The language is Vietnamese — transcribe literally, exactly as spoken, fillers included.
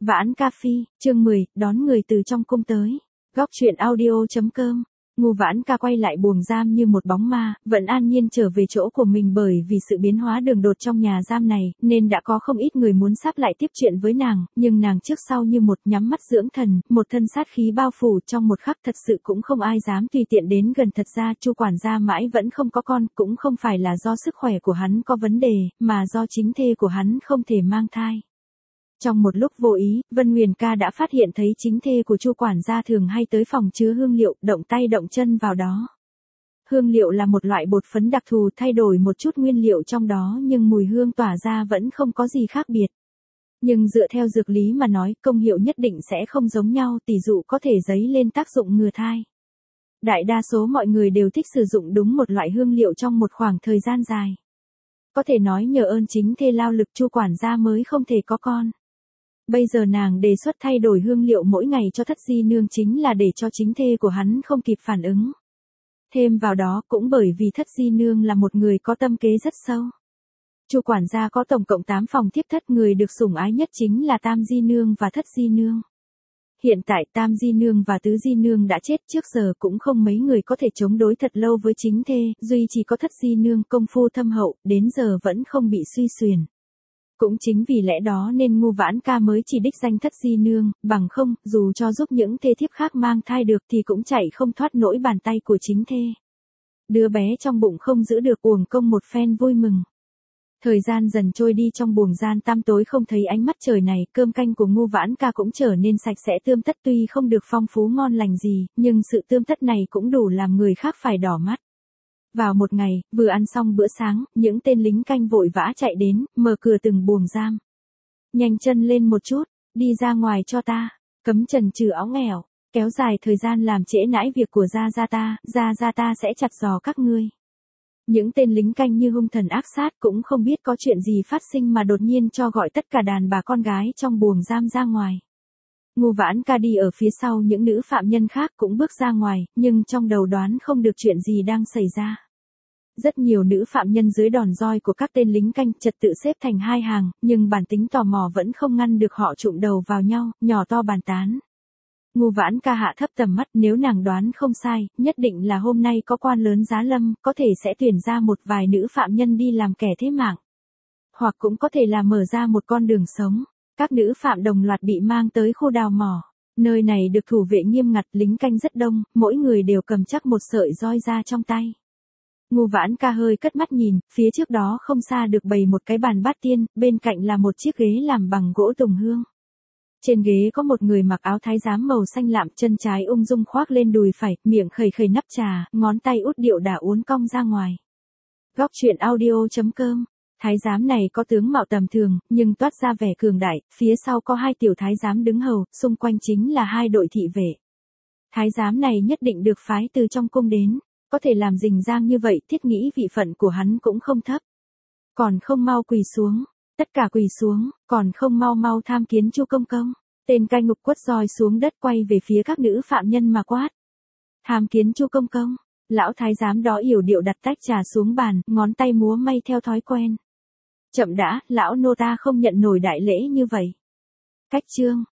Vãn Ca Phi, chương mười, đón người từ trong cung tới. Góc truyện audio.com. Ngô Vãn Ca quay lại buồng giam như một bóng ma, vẫn an nhiên trở về chỗ của mình bởi vì sự biến hóa đường đột trong nhà giam này, nên đã có không ít người muốn sắp lại tiếp chuyện với nàng, nhưng nàng trước sau như một nhắm mắt dưỡng thần, một thân sát khí bao phủ trong một khắc thật sự cũng không ai dám tùy tiện đến gần. Thật ra Chu quản gia mãi vẫn không có con, cũng không phải là do sức khỏe của hắn có vấn đề, mà do chính thê của hắn không thể mang thai. Trong một lúc vô ý, Vân Huyền Ca đã phát hiện thấy chính thê của Chu quản gia thường hay tới phòng chứa hương liệu, động tay động chân vào đó. Hương liệu là một loại bột phấn đặc thù, thay đổi một chút nguyên liệu trong đó nhưng mùi hương tỏa ra vẫn không có gì khác biệt. Nhưng dựa theo dược lý mà nói, công hiệu nhất định sẽ không giống nhau, tỷ dụ có thể dấy lên tác dụng ngừa thai. Đại đa số mọi người đều thích sử dụng đúng một loại hương liệu trong một khoảng thời gian dài. Có thể nói nhờ ơn chính thê lao lực Chu quản gia mới không thể có con. Bây giờ nàng đề xuất thay đổi hương liệu mỗi ngày cho Thất Di Nương chính là để cho chính thê của hắn không kịp phản ứng. Thêm vào đó cũng bởi vì Thất Di Nương là một người có tâm kế rất sâu. Chu quản gia có tổng cộng tám phòng thiếp thất, người được sủng ái nhất chính là Tam Di Nương và Thất Di Nương. Hiện tại Tam Di Nương và Tứ Di Nương đã chết, trước giờ cũng không mấy người có thể chống đối thật lâu với chính thê, duy chỉ có Thất Di Nương công phu thâm hậu, đến giờ vẫn không bị suy xuyển. Cũng chính vì lẽ đó nên Ngô Vãn Ca mới chỉ đích danh Thất Di Nương, bằng không, dù cho giúp những thê thiếp khác mang thai được thì cũng chạy không thoát nổi bàn tay của chính thê. Đứa bé trong bụng không giữ được, uổng công một phen vui mừng. Thời gian dần trôi đi, trong buồng gian tăm tối không thấy ánh mắt trời này, cơm canh của Ngô Vãn Ca cũng trở nên sạch sẽ tươm tất, tuy không được phong phú ngon lành gì, nhưng sự tươm tất này cũng đủ làm người khác phải đỏ mắt. Vào một ngày, vừa ăn xong bữa sáng, những tên lính canh vội vã chạy đến, mở cửa từng buồng giam. Nhanh chân lên một chút, đi ra ngoài cho ta, cấm trần trừ áo nghèo, kéo dài thời gian làm trễ nãi việc của gia gia ta, gia gia ta sẽ chặt giò các ngươi. Những tên lính canh như hung thần ác sát cũng không biết có chuyện gì phát sinh mà đột nhiên cho gọi tất cả đàn bà con gái trong buồng giam ra ngoài. Ngô Vãn Ca đi ở phía sau, những nữ phạm nhân khác cũng bước ra ngoài, nhưng trong đầu đoán không được chuyện gì đang xảy ra. Rất nhiều nữ phạm nhân dưới đòn roi của các tên lính canh trật tự xếp thành hai hàng, nhưng bản tính tò mò vẫn không ngăn được họ trụm đầu vào nhau, nhỏ to bàn tán. Ngô Vãn Ca hạ thấp tầm mắt, nếu nàng đoán không sai, nhất định là hôm nay có quan lớn giá lâm, có thể sẽ tuyển ra một vài nữ phạm nhân đi làm kẻ thế mạng. Hoặc cũng có thể là mở ra một con đường sống. Các nữ phạm đồng loạt bị mang tới khu đào mỏ. Nơi này được thủ vệ nghiêm ngặt, lính canh rất đông, mỗi người đều cầm chắc một sợi roi ra trong tay. Ngô Vãn Ca hơi cất mắt nhìn, phía trước đó không xa được bày một cái bàn bát tiên, bên cạnh là một chiếc ghế làm bằng gỗ tùng hương. Trên ghế có một người mặc áo thái giám màu xanh lạm, chân trái ung dung khoác lên đùi phải, miệng khầy khầy nắp trà, ngón tay út điệu đà uốn cong ra ngoài. Góc truyện audio.com. Thái giám này có tướng mạo tầm thường, nhưng toát ra vẻ cường đại, phía sau có hai tiểu thái giám đứng hầu, xung quanh chính là hai đội thị vệ. Thái giám này nhất định được phái từ trong cung đến, có thể làm rình rang như vậy, thiết nghĩ vị phận của hắn cũng không thấp. Còn không mau quỳ xuống, tất cả quỳ xuống, còn không mau mau tham kiến Chu công công. Tên cai ngục quất roi xuống đất quay về phía các nữ phạm nhân mà quát. Tham kiến Chu công công. Lão thái giám đó yểu điệu đặt tách trà xuống bàn, ngón tay múa may theo thói quen. Chậm đã, lão nô ta không nhận nổi đại lễ như vậy. Cách chương.